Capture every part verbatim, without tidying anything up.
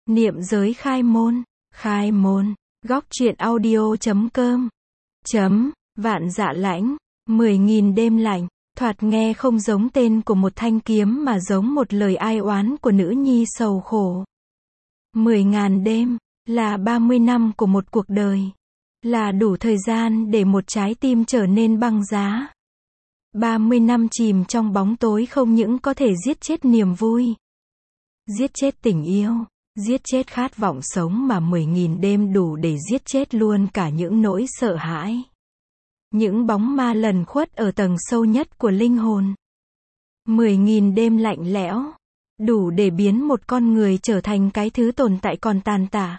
Niệm giới khai môn, khai môn, góc truyện audio chấm com, chấm, vạn dạ lãnh, mười nghìn đêm lạnh, thoạt nghe không giống tên của một thanh kiếm mà giống một lời ai oán của nữ nhi sầu khổ. Mười ngàn đêm, là ba mươi năm của một cuộc đời. Là đủ thời gian để một trái tim trở nên băng giá. ba mươi năm chìm trong bóng tối không những có thể giết chết niềm vui, giết chết tình yêu, giết chết khát vọng sống mà mười nghìn đêm đủ để giết chết luôn cả những nỗi sợ hãi. Những bóng ma lẩn khuất ở tầng sâu nhất của linh hồn. Mười nghìn đêm lạnh lẽo, đủ để biến một con người trở thành cái thứ tồn tại còn tàn tả.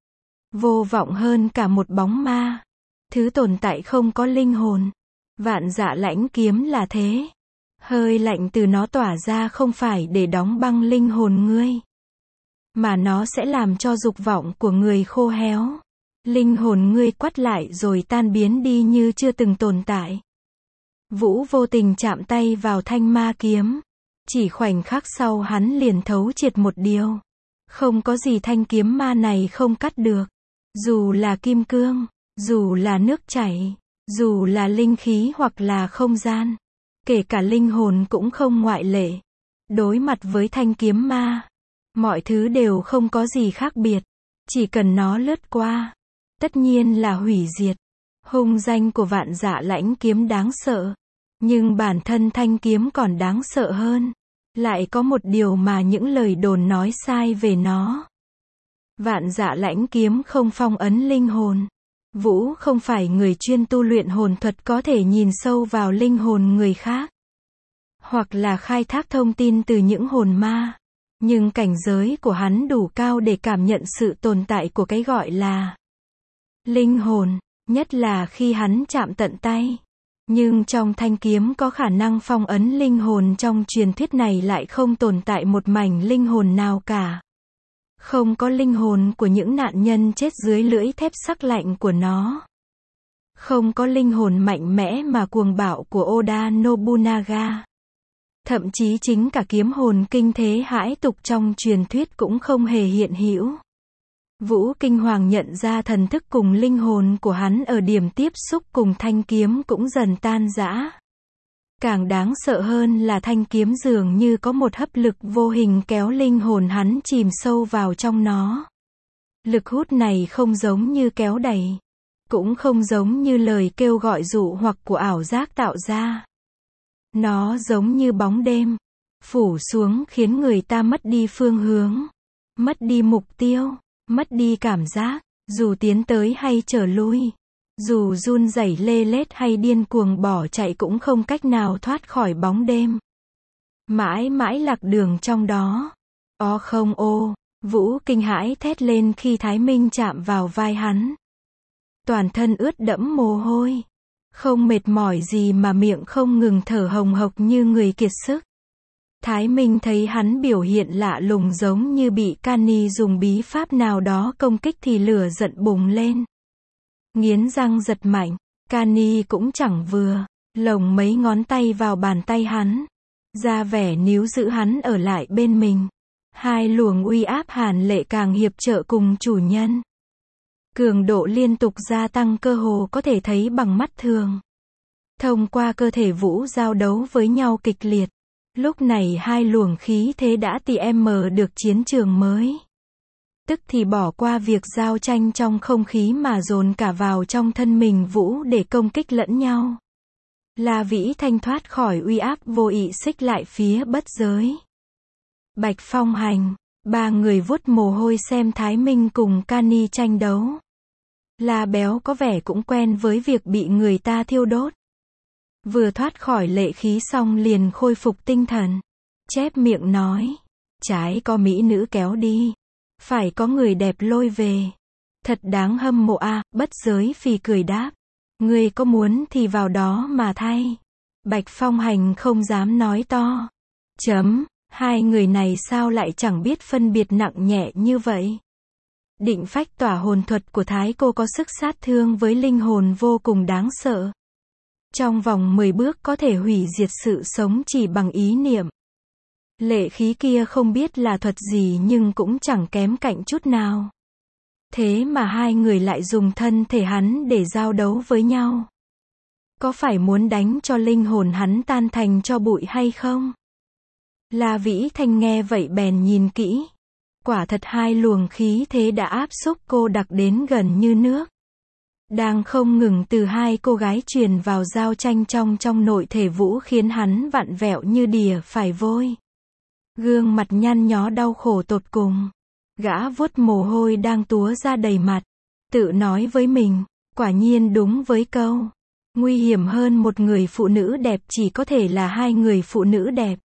Vô vọng hơn cả một bóng ma. Thứ tồn tại không có linh hồn. Vạn dạ lãnh kiếm là thế. Hơi lạnh từ nó tỏa ra không phải để đóng băng linh hồn ngươi, mà nó sẽ làm cho dục vọng của người khô héo. Linh hồn ngươi quắt lại rồi tan biến đi như chưa từng tồn tại. Vũ vô tình chạm tay vào thanh ma kiếm. Chỉ khoảnh khắc sau hắn liền thấu triệt một điều. Không có gì thanh kiếm ma này không cắt được. Dù là kim cương, dù là nước chảy, dù là linh khí hoặc là không gian. Kể cả linh hồn cũng không ngoại lệ. Đối mặt với thanh kiếm ma, mọi thứ đều không có gì khác biệt. Chỉ cần nó lướt qua, tất nhiên là hủy diệt. Hung danh của vạn dạ lãnh kiếm đáng sợ. Nhưng bản thân thanh kiếm còn đáng sợ hơn. Lại có một điều mà những lời đồn nói sai về nó. Vạn dạ lãnh kiếm không phong ấn linh hồn. Vũ không phải người chuyên tu luyện hồn thuật có thể nhìn sâu vào linh hồn người khác, hoặc là khai thác thông tin từ những hồn ma. Nhưng cảnh giới của hắn đủ cao để cảm nhận sự tồn tại của cái gọi là linh hồn, nhất là khi hắn chạm tận tay. Nhưng trong thanh kiếm có khả năng phong ấn linh hồn trong truyền thuyết này lại không tồn tại một mảnh linh hồn nào cả. Không có linh hồn của những nạn nhân chết dưới lưỡi thép sắc lạnh của nó. Không có linh hồn mạnh mẽ mà cuồng bạo của Oda Nobunaga. Thậm chí chính cả kiếm hồn kinh thế hãi tục trong truyền thuyết cũng không hề hiện hữu. Vũ kinh hoàng nhận ra thần thức cùng linh hồn của hắn ở điểm tiếp xúc cùng thanh kiếm cũng dần tan rã. Càng đáng sợ hơn là thanh kiếm dường như có một hấp lực vô hình kéo linh hồn hắn chìm sâu vào trong nó. Lực hút này không giống như kéo đẩy, cũng không giống như lời kêu gọi dụ hoặc của ảo giác tạo ra. Nó giống như bóng đêm, phủ xuống khiến người ta mất đi phương hướng, mất đi mục tiêu, mất đi cảm giác, dù tiến tới hay trở lui. Dù run rẩy lê lết hay điên cuồng bỏ chạy cũng không cách nào thoát khỏi bóng đêm. Mãi mãi lạc đường trong đó. Ó không ô, Vũ kinh hãi thét lên khi Thái Minh chạm vào vai hắn. Toàn thân ướt đẫm mồ hôi. Không mệt mỏi gì mà miệng không ngừng thở hồng hộc như người kiệt sức. Thái Minh thấy hắn biểu hiện lạ lùng giống như bị Kani dùng bí pháp nào đó công kích thì lửa giận bùng lên. Nghiến răng giật mạnh, Kani cũng chẳng vừa, lồng mấy ngón tay vào bàn tay hắn, ra vẻ níu giữ hắn ở lại bên mình. Hai luồng uy áp hàn lệ càng hiệp trợ cùng chủ nhân. Cường độ liên tục gia tăng cơ hồ có thể thấy bằng mắt thường. Thông qua cơ thể Vũ giao đấu với nhau kịch liệt. Lúc này hai luồng khí thế đã tm được chiến trường mới. Tức thì bỏ qua việc giao tranh trong không khí mà dồn cả vào trong thân mình Vũ để công kích lẫn nhau. La Vĩ thanh thoát khỏi uy áp vô ý xích lại phía bất giới. Bạch Phong Hành, ba người vuốt mồ hôi xem Thái Minh cùng Kani tranh đấu. La Béo có vẻ cũng quen với việc bị người ta thiêu đốt. Vừa thoát khỏi lệ khí xong liền khôi phục tinh thần. Chép miệng nói, trái có mỹ nữ kéo đi, phải có người đẹp lôi về. Thật đáng hâm mộ a. Bất giới phì cười đáp, ngươi có muốn thì vào đó mà thay. Bạch Phong Hành không dám nói to. Chấm, hai người này sao lại chẳng biết phân biệt nặng nhẹ như vậy. Định phách tỏa hồn thuật của Thái cô có sức sát thương với linh hồn vô cùng đáng sợ. Trong vòng mười bước có thể hủy diệt sự sống chỉ bằng ý niệm. Lệ khí kia không biết là thuật gì nhưng cũng chẳng kém cạnh chút nào. Thế mà hai người lại dùng thân thể hắn để giao đấu với nhau. Có phải muốn đánh cho linh hồn hắn tan thành tro bụi hay không? La Vĩ Thanh nghe vậy bèn nhìn kỹ. Quả thật hai luồng khí thế đã áp xúc cô đặc đến gần như nước. Đang không ngừng từ hai cô gái truyền vào giao tranh trong trong nội thể Vũ khiến hắn vặn vẹo như đìa phải vôi. Gương mặt nhăn nhó đau khổ tột cùng. Gã vuốt mồ hôi đang túa ra đầy mặt. Tự nói với mình, quả nhiên đúng với câu. Nguy hiểm hơn một người phụ nữ đẹp chỉ có thể là hai người phụ nữ đẹp.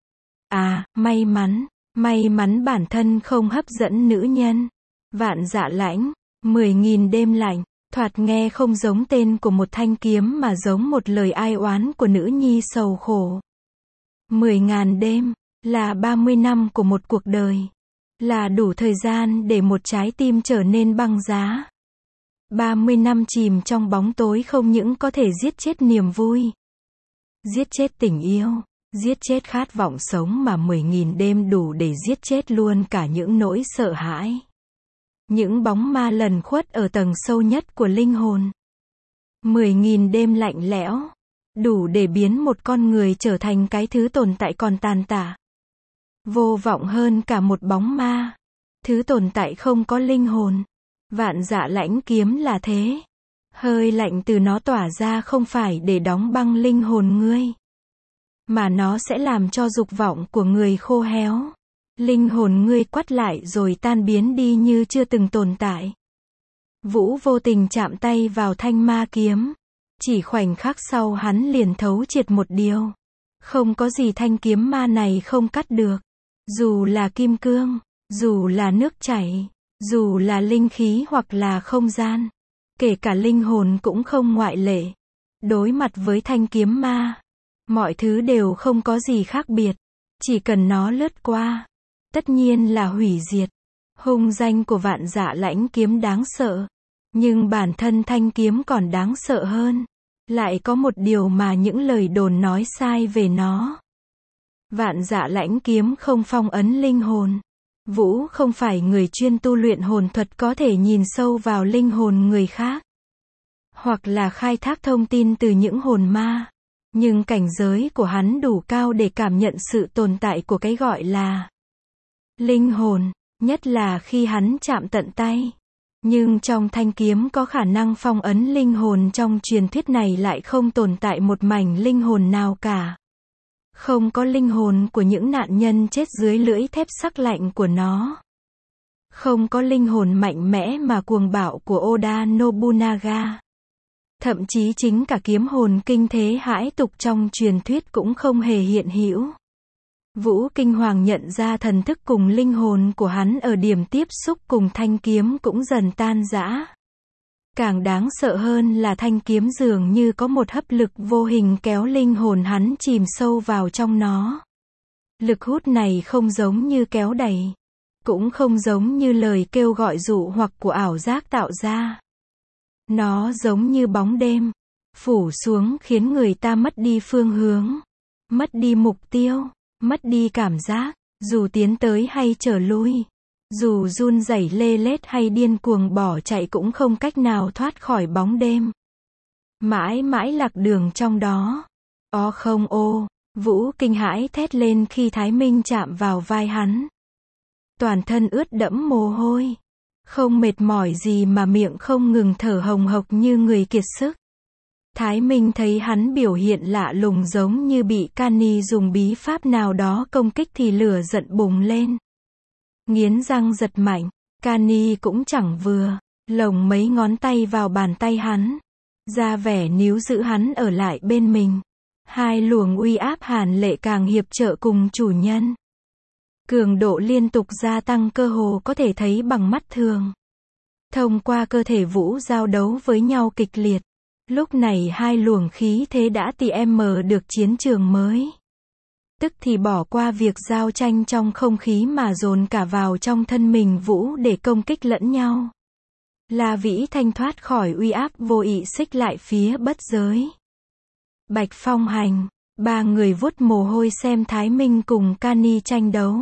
À, may mắn, may mắn bản thân không hấp dẫn nữ nhân. Vạn Dạ Lãnh, mười nghìn đêm lạnh, thoạt nghe không giống tên của một thanh kiếm mà giống một lời ai oán của nữ nhi sầu khổ. Mười ngàn đêm, là ba mươi năm của một cuộc đời. Là đủ thời gian để một trái tim trở nên băng giá. ba mươi năm chìm trong bóng tối không những có thể giết chết niềm vui, giết chết tình yêu, giết chết khát vọng sống mà mười nghìn đêm đủ để giết chết luôn cả những nỗi sợ hãi. Những bóng ma lẩn khuất ở tầng sâu nhất của linh hồn. Mười nghìn đêm lạnh lẽo, đủ để biến một con người trở thành cái thứ tồn tại còn tàn tả. Vô vọng hơn cả một bóng ma. Thứ tồn tại không có linh hồn. Vạn Dạ Lãnh kiếm là thế. Hơi lạnh từ nó tỏa ra không phải để đóng băng linh hồn ngươi, mà nó sẽ làm cho dục vọng của người khô héo. Linh hồn ngươi quắt lại rồi tan biến đi như chưa từng tồn tại. Vũ vô tình chạm tay vào thanh ma kiếm. Chỉ khoảnh khắc sau hắn liền thấu triệt một điều. Không có gì thanh kiếm ma này không cắt được. Dù là kim cương, dù là nước chảy, dù là linh khí hoặc là không gian. Kể cả linh hồn cũng không ngoại lệ. Đối mặt với thanh kiếm ma, mọi thứ đều không có gì khác biệt. Chỉ cần nó lướt qua, tất nhiên là hủy diệt. Hung danh của Vạn Dạ Lãnh kiếm đáng sợ. Nhưng bản thân thanh kiếm còn đáng sợ hơn. Lại có một điều mà những lời đồn nói sai về nó. Vạn Dạ Lãnh kiếm không phong ấn linh hồn. Vũ không phải người chuyên tu luyện hồn thuật có thể nhìn sâu vào linh hồn người khác, hoặc là khai thác thông tin từ những hồn ma. Nhưng cảnh giới của hắn đủ cao để cảm nhận sự tồn tại của cái gọi là linh hồn, nhất là khi hắn chạm tận tay. Nhưng trong thanh kiếm có khả năng phong ấn linh hồn trong truyền thuyết này lại không tồn tại một mảnh linh hồn nào cả. Không có linh hồn của những nạn nhân chết dưới lưỡi thép sắc lạnh của nó. Không có linh hồn mạnh mẽ mà cuồng bạo của Oda Nobunaga. Thậm chí chính cả kiếm hồn kinh thế hãi tục trong truyền thuyết cũng không hề hiện hữu. Vũ kinh hoàng nhận ra thần thức cùng linh hồn của hắn ở điểm tiếp xúc cùng thanh kiếm cũng dần tan rã. Càng đáng sợ hơn là thanh kiếm dường như có một hấp lực vô hình kéo linh hồn hắn chìm sâu vào trong nó. Lực hút này không giống như kéo đẩy, cũng không giống như lời kêu gọi dụ hoặc của ảo giác tạo ra. Nó giống như bóng đêm, phủ xuống khiến người ta mất đi phương hướng, mất đi mục tiêu, mất đi cảm giác, dù tiến tới hay trở lui. Dù run rẩy lê lết hay điên cuồng bỏ chạy cũng không cách nào thoát khỏi bóng đêm. Mãi mãi lạc đường trong đó. Ó không ô, Vũ kinh hãi thét lên khi Thái Minh chạm vào vai hắn. Toàn thân ướt đẫm mồ hôi. Không mệt mỏi gì mà miệng không ngừng thở hồng hộc như người kiệt sức. Thái Minh thấy hắn biểu hiện lạ lùng giống như bị Kani dùng bí pháp nào đó công kích thì lửa giận bùng lên. Nghiến răng giật mạnh, Kani cũng chẳng vừa, lồng mấy ngón tay vào bàn tay hắn, ra vẻ níu giữ hắn ở lại bên mình. Hai luồng uy áp hàn lệ càng hiệp trợ cùng chủ nhân. Cường độ liên tục gia tăng cơ hồ có thể thấy bằng mắt thường. Thông qua cơ thể Vũ giao đấu với nhau kịch liệt. Lúc này hai luồng khí thế đã tìm được chiến trường mới. Tức thì bỏ qua việc giao tranh trong không khí mà dồn cả vào trong thân mình Vũ để công kích lẫn nhau. La Vĩ Thanh thoát khỏi uy áp vô ý xích lại phía bất giới. Bạch Phong Hành, Ba người vuốt mồ hôi xem Thái Minh cùng Kani tranh đấu.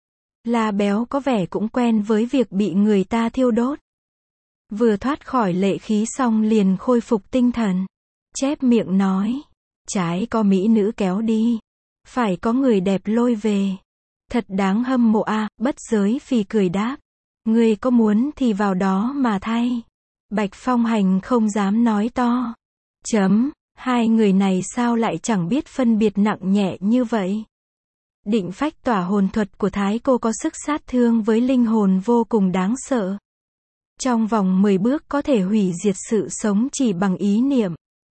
La Béo có vẻ cũng quen với việc bị người ta thiêu đốt. Vừa thoát khỏi lệ khí xong liền khôi phục tinh thần. Chép miệng nói. Trái có mỹ nữ kéo đi. Phải có người đẹp lôi về. Thật đáng hâm mộ a. Bất giới phì cười đáp. Ngươi có muốn thì vào đó mà thay. Bạch Phong Hành không dám nói to. Chấm, hai người này sao lại chẳng biết phân biệt nặng nhẹ như vậy. Định phách tỏa hồn thuật của Thái cô có sức sát thương với linh hồn vô cùng đáng sợ. Trong vòng mười bước có thể hủy diệt sự sống chỉ bằng ý niệm.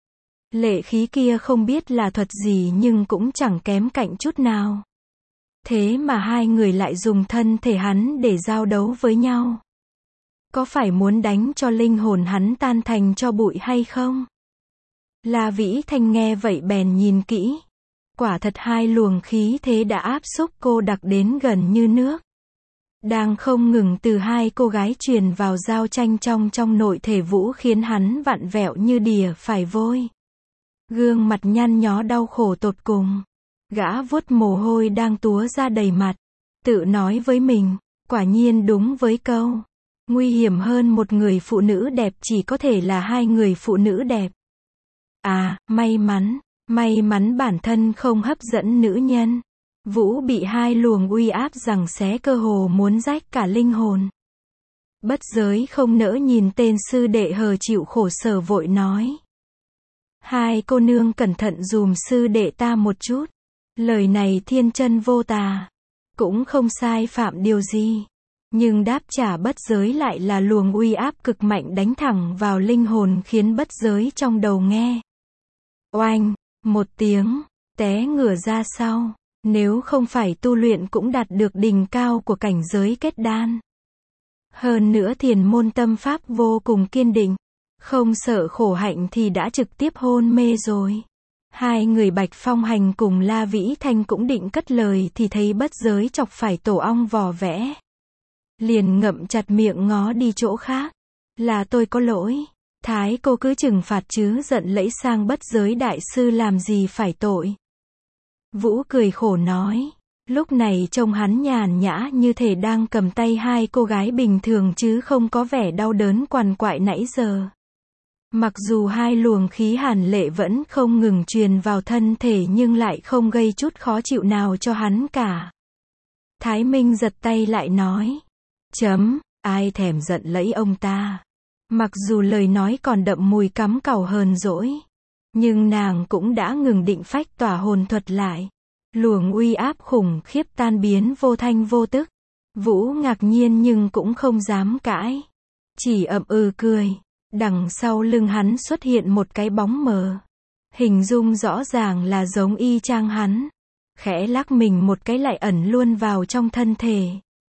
Lệ khí kia không biết là thuật gì nhưng cũng chẳng kém cạnh chút nào. Thế mà hai người lại dùng thân thể hắn để giao đấu với nhau. Có phải muốn đánh cho linh hồn hắn tan thành tro bụi hay không? La Vĩ Thanh nghe vậy bèn nhìn kỹ. Quả thật hai luồng khí thế đã áp xúc cô đặc đến gần như nước. Đang không ngừng từ hai cô gái truyền vào giao tranh trong trong nội thể Vũ khiến hắn vặn vẹo như đìa phải vôi. Gương mặt nhăn nhó đau khổ tột cùng. Gã vuốt mồ hôi đang túa ra đầy mặt. Tự nói với mình, quả nhiên đúng với câu. Nguy hiểm hơn một người phụ nữ đẹp chỉ có thể là hai người phụ nữ đẹp. À, may mắn, may mắn bản thân không hấp dẫn nữ nhân. Vũ bị hai luồng uy áp giằng xé cơ hồ muốn rách cả linh hồn. Bất giới không nỡ nhìn tên sư đệ hờ chịu khổ sở vội nói. Hai cô nương cẩn thận dùm sư đệ ta một chút. Lời này thiên chân vô tà. Cũng không sai phạm điều gì. Nhưng đáp trả bất giới lại là luồng uy áp cực mạnh đánh thẳng vào linh hồn khiến bất giới trong đầu nghe. Oanh, một tiếng, té ngửa ra sau. Nếu không phải tu luyện cũng đạt được đỉnh cao của cảnh giới kết đan. Hơn nữa thiền môn tâm pháp vô cùng kiên định. Không sợ khổ hạnh thì đã trực tiếp hôn mê rồi. Hai người Bạch Phong Hành cùng La Vĩ Thanh cũng định cất lời thì thấy bất giới chọc phải tổ ong vò vẽ. Liền ngậm chặt miệng ngó đi chỗ khác. Là tôi có lỗi. Thái cô cứ trừng phạt chứ giận lẫy sang bất giới đại sư làm gì phải tội. Vũ cười khổ nói. Lúc này trông hắn nhàn nhã như thể đang cầm tay hai cô gái bình thường chứ không có vẻ đau đớn quằn quại nãy giờ. Mặc dù hai luồng khí hàn lệ vẫn không ngừng truyền vào thân thể nhưng lại không gây chút khó chịu nào cho hắn cả. Thái Minh giật tay lại nói. Chấm, ai thèm giận lẫy ông ta. Mặc dù lời nói còn đậm mùi cắm càu hờn dỗi. Nhưng nàng cũng đã ngừng định phách tỏa hồn thuật lại. Luồng uy áp khủng khiếp tan biến vô thanh vô tức. Vũ ngạc nhiên nhưng cũng không dám cãi. Chỉ ậm ừ cười. Đằng sau lưng hắn xuất hiện một cái bóng mờ. Hình dung rõ ràng là giống y chang hắn. Khẽ lắc mình một cái lại ẩn luôn vào trong thân thể.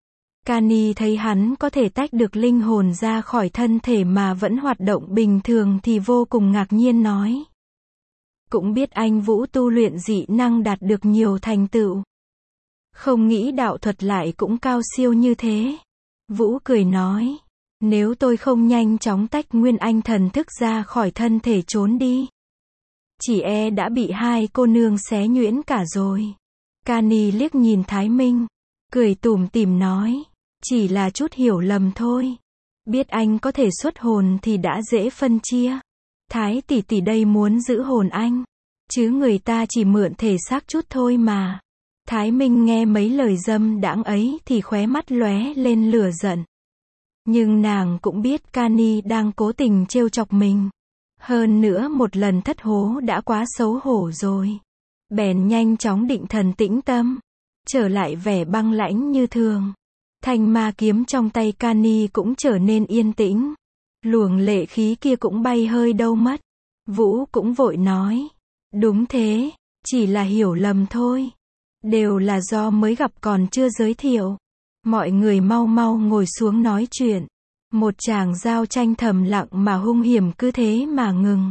Kani thấy hắn có thể tách được linh hồn ra khỏi thân thể mà vẫn hoạt động bình thường thì vô cùng ngạc nhiên nói. Cũng biết anh Vũ tu luyện dị năng đạt được nhiều thành tựu. Không nghĩ đạo thuật lại cũng cao siêu như thế. Vũ cười nói. Nếu tôi không nhanh chóng tách nguyên anh thần thức ra khỏi thân thể trốn đi. Chỉ e đã bị hai cô nương xé nhuyễn cả rồi. Kani liếc nhìn Thái Minh. Cười tủm tỉm nói. Chỉ là chút hiểu lầm thôi. Biết anh có thể xuất hồn thì đã dễ phân chia. Thái tỷ tỷ đây muốn giữ hồn anh. Chứ người ta chỉ mượn thể xác chút thôi mà. Thái Minh nghe mấy lời dâm đãng ấy thì khóe mắt lóe lên lửa giận. Nhưng nàng cũng biết Kani đang cố tình trêu chọc mình. Hơn nữa một lần thất hố đã quá xấu hổ rồi. Bèn nhanh chóng định thần tĩnh tâm. Trở lại vẻ băng lãnh như thường. Thanh ma kiếm trong tay Kani cũng trở nên yên tĩnh. Luồng lệ khí kia cũng bay hơi đâu mất. Vũ cũng vội nói. Đúng thế, chỉ là hiểu lầm thôi. Đều là do mới gặp còn chưa giới thiệu. Mọi người mau mau ngồi xuống nói chuyện. Một tràng giao tranh thầm lặng mà hung hiểm cứ thế mà ngừng.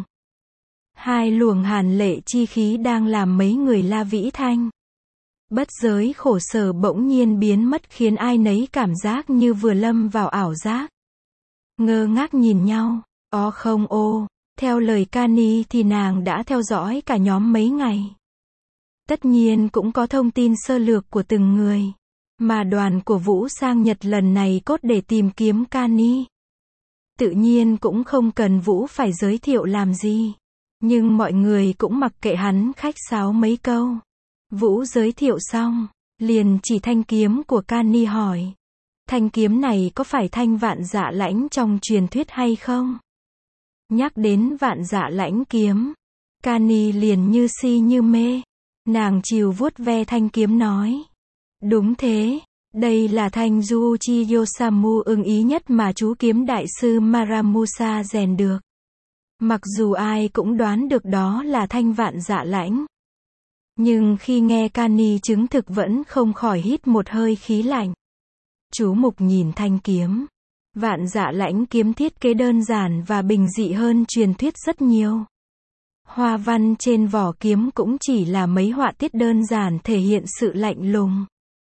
Hai luồng hàn lệ chi khí đang làm mấy người La Vĩ Thanh. Bất giới khổ sở bỗng nhiên biến mất khiến ai nấy cảm giác như vừa lâm vào ảo giác. Ngơ ngác nhìn nhau. Ó không ô, theo lời Kani thì nàng đã theo dõi cả nhóm mấy ngày. Tất nhiên cũng có thông tin sơ lược của từng người. Mà đoàn của Vũ sang Nhật lần này cốt để tìm kiếm Kani. Tự nhiên cũng không cần Vũ phải giới thiệu làm gì. Nhưng mọi người cũng mặc kệ hắn khách sáo mấy câu. Vũ giới thiệu xong, liền chỉ thanh kiếm của Kani hỏi. Thanh kiếm này có phải thanh vạn dạ lãnh trong truyền thuyết hay không? Nhắc đến vạn dạ lãnh kiếm, Kani liền như si như mê. Nàng chiều vuốt ve thanh kiếm nói. Đúng thế, đây là thanh Juuchi Yosamu ưng ý nhất mà chú kiếm đại sư Maramusa rèn được. Mặc dù ai cũng đoán được đó là thanh vạn dạ lãnh. Nhưng khi nghe Kani chứng thực vẫn không khỏi hít một hơi khí lạnh. Chú mục nhìn thanh kiếm. Vạn dạ lãnh kiếm thiết kế đơn giản và bình dị hơn truyền thuyết rất nhiều. Hoa văn trên vỏ kiếm cũng chỉ là mấy họa tiết đơn giản thể hiện sự lạnh lùng.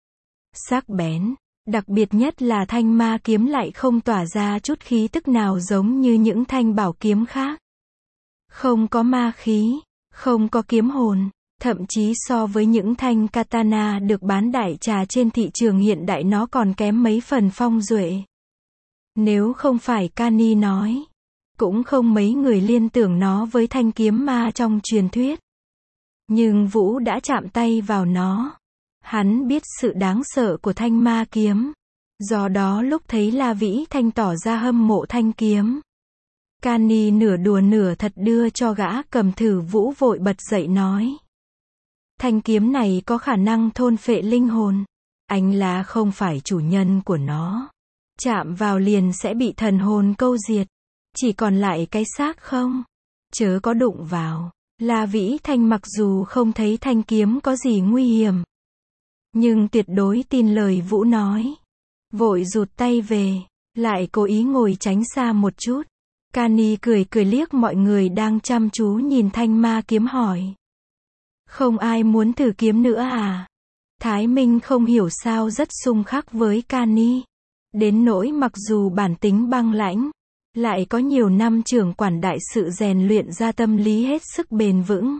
Sắc bén. Đặc biệt nhất là thanh ma kiếm lại không tỏa ra chút khí tức nào giống như những thanh bảo kiếm khác. Không có ma khí, không có kiếm hồn, thậm chí so với những thanh katana được bán đại trà trên thị trường hiện đại nó còn kém mấy phần phong duệ. Nếu không phải Kani nói, cũng không mấy người liên tưởng nó với thanh kiếm ma trong truyền thuyết. Nhưng Vũ đã chạm tay vào nó. Hắn biết sự đáng sợ của thanh ma kiếm. Do đó lúc thấy La Vĩ Thanh tỏ ra hâm mộ thanh kiếm. Kani nửa đùa nửa thật đưa cho gã cầm thử. Vũ vội bật dậy nói. Thanh kiếm này có khả năng thôn phệ linh hồn. Anh là không phải chủ nhân của nó. Chạm vào liền sẽ bị thần hồn câu diệt. Chỉ còn lại cái xác không? Chớ có đụng vào. La Vĩ Thanh mặc dù không thấy thanh kiếm có gì nguy hiểm. Nhưng tuyệt đối tin lời Vũ nói. Vội rụt tay về. Lại cố ý ngồi tránh xa một chút. Kani cười cười liếc mọi người đang chăm chú nhìn thanh ma kiếm hỏi. Không ai muốn thử kiếm nữa à? Thái Minh không hiểu sao rất xung khắc với Kani. Đến nỗi mặc dù bản tính băng lãnh, lại có nhiều năm trưởng quản đại sự rèn luyện ra tâm lý hết sức bền vững.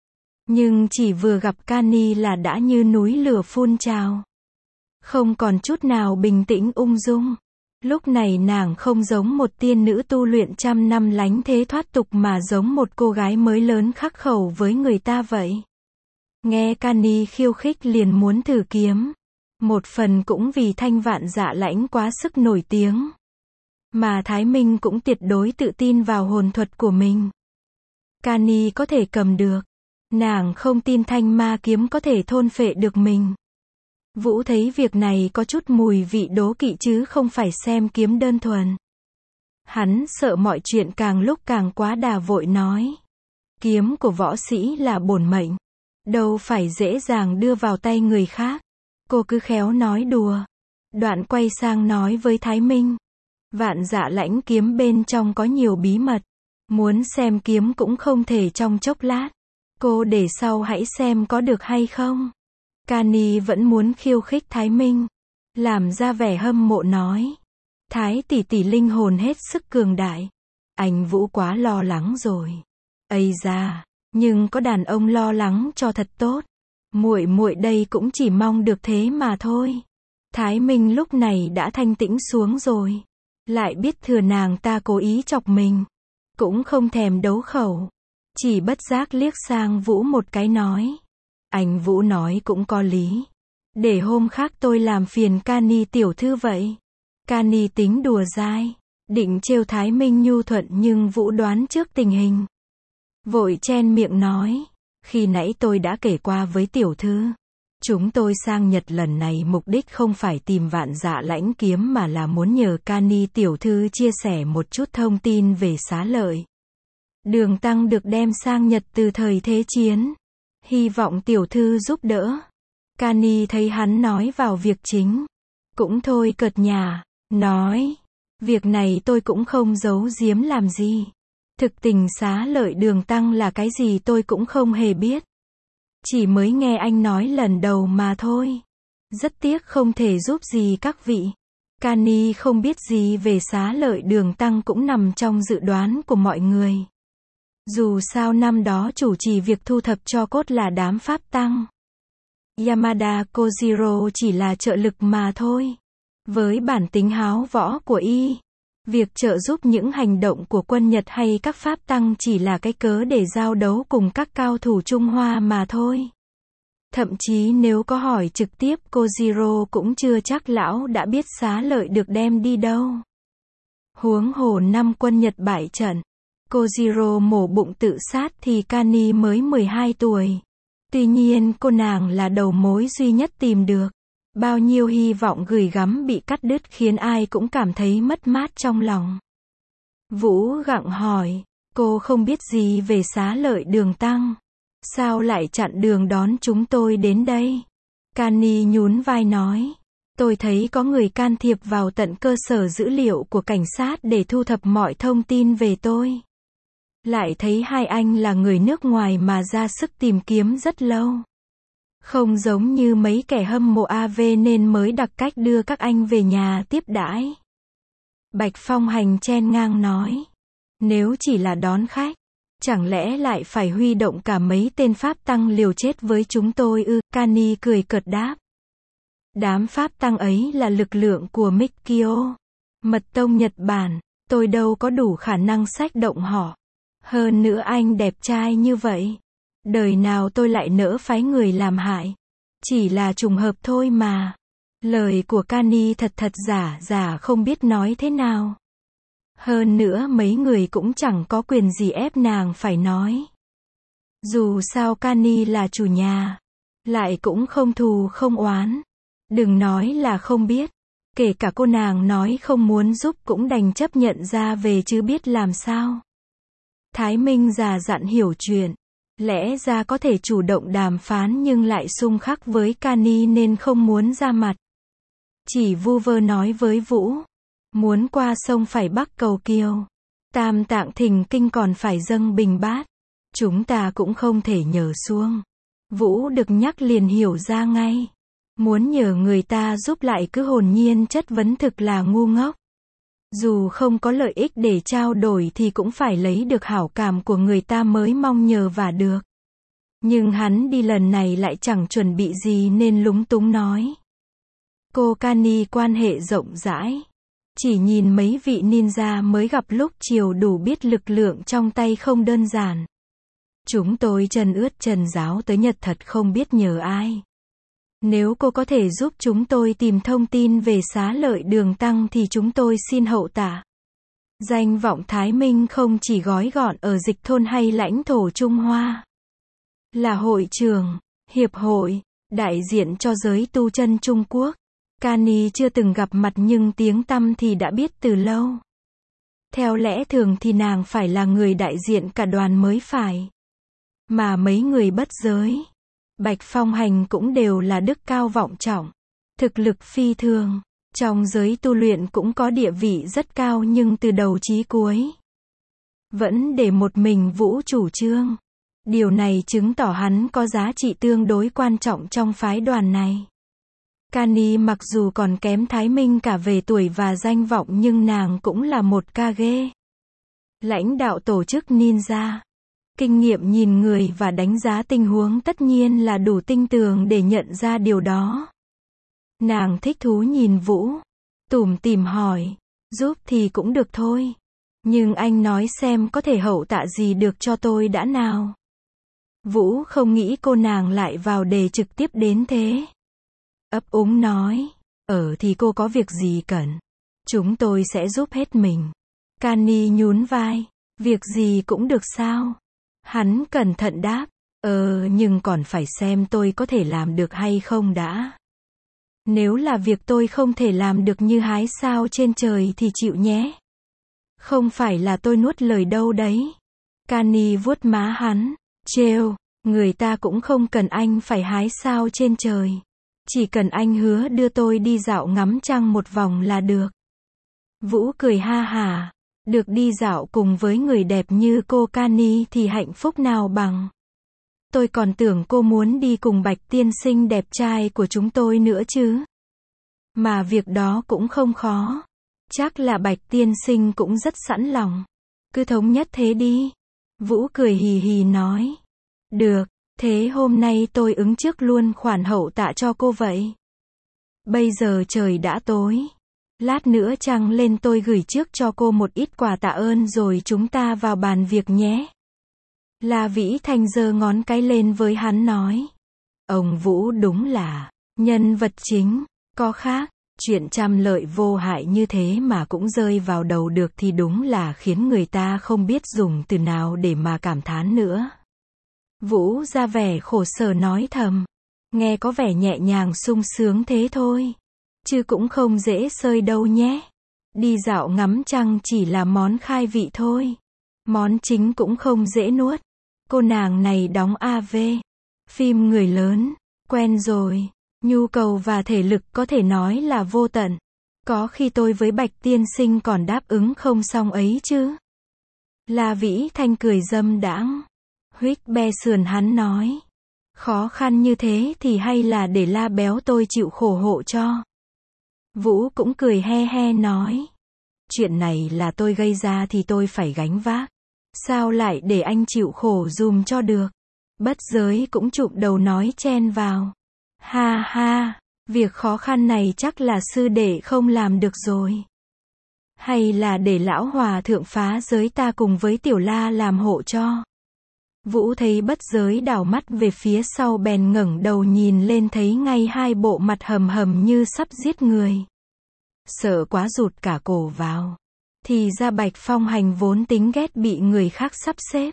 Nhưng chỉ vừa gặp Kani là đã như núi lửa phun trào. Không còn chút nào bình tĩnh ung dung. Lúc này nàng không giống một tiên nữ tu luyện trăm năm lánh thế thoát tục mà giống một cô gái mới lớn khắc khẩu với người ta vậy. Nghe Kani khiêu khích liền muốn thử kiếm. Một phần cũng vì thanh vạn dạ lãnh quá sức nổi tiếng. Mà Thái Minh cũng tuyệt đối tự tin vào hồn thuật của mình. Kani có thể cầm được. Nàng không tin thanh ma kiếm có thể thôn phệ được mình. Vũ thấy việc này có chút mùi vị đố kỵ chứ không phải xem kiếm đơn thuần. Hắn sợ mọi chuyện càng lúc càng quá đà vội nói. Kiếm của võ sĩ là bổn mệnh. Đâu phải dễ dàng đưa vào tay người khác. Cô cứ khéo nói đùa. Đoạn quay sang nói với Thái Minh. Vạn dạ lãnh kiếm bên trong có nhiều bí mật. Muốn xem kiếm cũng không thể trong chốc lát. Cô để sau hãy xem có được hay không. Kani vẫn muốn khiêu khích Thái Minh. Làm ra vẻ hâm mộ nói. Thái tỷ tỷ linh hồn hết sức cường đại. Anh Vũ quá lo lắng rồi. Ây da, nhưng có đàn ông lo lắng cho thật tốt. Muội muội đây cũng chỉ mong được thế mà thôi. Thái Minh lúc này đã thanh tĩnh xuống rồi. Lại biết thừa nàng ta cố ý chọc mình. Cũng không thèm đấu khẩu. Chỉ bất giác liếc sang Vũ một cái nói. Anh Vũ nói cũng có lý. Để hôm khác tôi làm phiền Kani tiểu thư vậy. Kani tính đùa dai. Định trêu Thái Minh nhu thuận nhưng Vũ đoán trước tình hình. Vội chen miệng nói. Khi nãy tôi đã kể qua với tiểu thư. Chúng tôi sang Nhật lần này mục đích không phải tìm vạn dạ lãnh kiếm mà là muốn nhờ Kani tiểu thư chia sẻ một chút thông tin về Xá Lợi. Đường Tăng được đem sang Nhật từ thời Thế Chiến. Hy vọng tiểu thư giúp đỡ. Kani thấy hắn nói vào việc chính. Cũng thôi cợt nhả. Nói. Việc này tôi cũng không giấu giếm làm gì. Thực tình Xá Lợi Đường Tăng là cái gì tôi cũng không hề biết. Chỉ mới nghe anh nói lần đầu mà thôi. Rất tiếc không thể giúp gì các vị. Kani không biết gì về Xá Lợi Đường Tăng cũng nằm trong dự đoán của mọi người. Dù sao năm đó chủ trì việc thu thập tro cốt là đám pháp tăng. Yamada Kojiro chỉ là trợ lực mà thôi. Với bản tính háo võ của y, việc trợ giúp những hành động của quân Nhật hay các pháp tăng chỉ là cái cớ để giao đấu cùng các cao thủ Trung Hoa mà thôi. Thậm chí nếu có hỏi trực tiếp Kojiro cũng chưa chắc lão đã biết Xá Lợi được đem đi đâu. Huống hồ năm quân Nhật bại trận, Kojiro mổ bụng tự sát thì Kani mới mười hai tuổi. Tuy nhiên cô nàng là đầu mối duy nhất tìm được. Bao nhiêu hy vọng gửi gắm bị cắt đứt khiến ai cũng cảm thấy mất mát trong lòng. Vũ gặng hỏi, cô không biết gì về Xá Lợi Đường Tăng. Sao lại chặn đường đón chúng tôi đến đây? Kani nhún vai nói, tôi thấy có người can thiệp vào tận cơ sở dữ liệu của cảnh sát để thu thập mọi thông tin về tôi. Lại thấy hai anh là người nước ngoài mà ra sức tìm kiếm rất lâu. Không giống như mấy kẻ hâm mộ a vê nên mới đặc cách đưa các anh về nhà tiếp đãi. Bạch Phong Hành chen ngang nói, nếu chỉ là đón khách, chẳng lẽ lại phải huy động cả mấy tên pháp tăng liều chết với chúng tôi ư? Kani cười cợt đáp. Đám pháp tăng ấy là lực lượng của Mikkyo, mật tông Nhật Bản, tôi đâu có đủ khả năng xách động họ. Hơn nữa anh đẹp trai như vậy, đời nào tôi lại nỡ phái người làm hại. Chỉ là trùng hợp thôi mà. Lời của Kani thật thật giả giả không biết nói thế nào. Hơn nữa mấy người cũng chẳng có quyền gì ép nàng phải nói. Dù sao Kani là chủ nhà, lại cũng không thù không oán. Đừng nói là không biết. Kể cả cô nàng nói không muốn giúp cũng đành chấp nhận ra về chứ biết làm sao. Thái Minh già dặn hiểu chuyện. Lẽ ra có thể chủ động đàm phán nhưng lại xung khắc với Kani nên không muốn ra mặt. Chỉ vu vơ nói với Vũ. Muốn qua sông phải bắc cầu kiều. Tam Tạng Thỉnh Kinh còn phải dâng bình bát. Chúng ta cũng không thể nhờ xuông. Vũ được nhắc liền hiểu ra ngay. Muốn nhờ người ta giúp lại cứ hồn nhiên chất vấn thực là ngu ngốc. Dù không có lợi ích để trao đổi thì cũng phải lấy được hảo cảm của người ta mới mong nhờ vả được. Nhưng hắn đi lần này lại chẳng chuẩn bị gì nên lúng túng nói. Cô Kani quan hệ rộng rãi. Chỉ nhìn mấy vị ninja mới gặp lúc chiều đủ biết lực lượng trong tay không đơn giản. Chúng tôi chân ướt chân ráo tới Nhật thật không biết nhờ ai. Nếu cô có thể giúp chúng tôi tìm thông tin về Xá Lợi Đường Tăng thì chúng tôi xin hậu tạ. Danh vọng Thái Minh không chỉ gói gọn ở dịch thôn hay lãnh thổ Trung Hoa. Là hội trưởng, hiệp hội, đại diện cho giới tu chân Trung Quốc. Kani chưa từng gặp mặt nhưng tiếng tăm thì đã biết từ lâu. Theo lẽ thường thì nàng phải là người đại diện cả đoàn mới phải. Mà mấy người bất giới, Bạch Phong Hành cũng đều là đức cao vọng trọng. Thực lực phi thường. Trong giới tu luyện cũng có địa vị rất cao nhưng từ đầu chí cuối vẫn để một mình Vũ chủ trương. Điều này chứng tỏ hắn có giá trị tương đối quan trọng trong phái đoàn này. Kani mặc dù còn kém Thái Minh cả về tuổi và danh vọng nhưng nàng cũng là một Kage. Lãnh đạo tổ chức ninja. Kinh nghiệm nhìn người và đánh giá tình huống tất nhiên là đủ tinh tường để nhận ra điều đó. Nàng thích thú nhìn Vũ. Tủm tỉm hỏi. Giúp thì cũng được thôi. Nhưng anh nói xem có thể hậu tạ gì được cho tôi đã nào. Vũ không nghĩ cô nàng lại vào đề trực tiếp đến thế. Ấp úng nói. Ở thì cô có việc gì cần. Chúng tôi sẽ giúp hết mình. Kani nhún vai. Việc gì cũng được sao. Hắn cẩn thận đáp. Ờ nhưng còn phải xem tôi có thể làm được hay không đã. Nếu là việc tôi không thể làm được như hái sao trên trời thì chịu nhé. Không phải là tôi nuốt lời đâu đấy. Kani vuốt má hắn. Trêu, người ta cũng không cần anh phải hái sao trên trời. Chỉ cần anh hứa đưa tôi đi dạo ngắm trăng một vòng là được. Vũ cười ha hả. Được đi dạo cùng với người đẹp như cô Kani thì hạnh phúc nào bằng. Tôi còn tưởng cô muốn đi cùng Bạch tiên sinh đẹp trai của chúng tôi nữa chứ. Mà việc đó cũng không khó. Chắc là Bạch tiên sinh cũng rất sẵn lòng. Cứ thống nhất thế đi. Vũ cười hì hì nói. Được, thế hôm nay tôi ứng trước luôn khoản hậu tạ cho cô vậy. Bây giờ trời đã tối. Lát nữa trăng lên tôi gửi trước cho cô một ít quà tạ ơn rồi chúng ta vào bàn việc nhé. La Vĩ Thanh giơ ngón cái lên với hắn nói. Ông Vũ đúng là nhân vật chính, có khác, chuyện trăm lợi vô hại như thế mà cũng rơi vào đầu được thì đúng là khiến người ta không biết dùng từ nào để mà cảm thán nữa. Vũ ra vẻ khổ sở nói thầm. Nghe có vẻ nhẹ nhàng sung sướng thế thôi. Chứ cũng không dễ sơi đâu nhé. Đi dạo ngắm trăng chỉ là món khai vị thôi. Món chính cũng không dễ nuốt. Cô nàng này đóng a vê. Phim người lớn. Quen rồi. Nhu cầu và thể lực có thể nói là vô tận. Có khi tôi với Bạch tiên sinh còn đáp ứng không xong ấy chứ. La Vĩ Thanh cười dâm đãng. Huých be sườn hắn nói. Khó khăn như thế thì hay là để La béo tôi chịu khổ hộ cho. Vũ cũng cười he he nói. Chuyện này là tôi gây ra thì tôi phải gánh vác. Sao lại để anh chịu khổ dùm cho được. Bất giới cũng chụp đầu nói chen vào. Ha ha, việc khó khăn này chắc là sư đệ không làm được rồi. Hay là để lão hòa thượng phá giới ta cùng với tiểu La làm hộ cho. Vũ thấy bất giới đảo mắt về phía sau bèn ngẩng đầu nhìn lên thấy ngay hai bộ mặt hầm hầm như sắp giết người. Sợ quá rụt cả cổ vào. Thì ra Bạch Phong Hành vốn tính ghét bị người khác sắp xếp.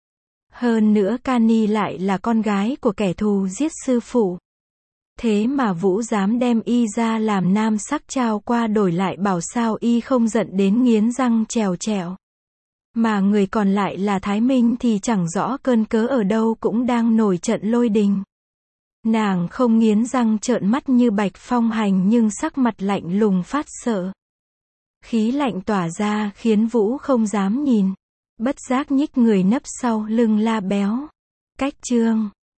Hơn nữa Cani lại là con gái của kẻ thù giết sư phụ. Thế mà Vũ dám đem y ra làm nam sắc trao qua đổi lại bảo sao y không giận đến nghiến răng trèo trèo. Mà người còn lại là Thái Minh thì chẳng rõ cơn cớ ở đâu cũng đang nổi trận lôi đình. Nàng không nghiến răng trợn mắt như Bạch Phong Hành nhưng sắc mặt lạnh lùng phát sợ. Khí lạnh tỏa ra khiến Vũ không dám nhìn. Bất giác nhích người nấp sau lưng La béo. Cách chương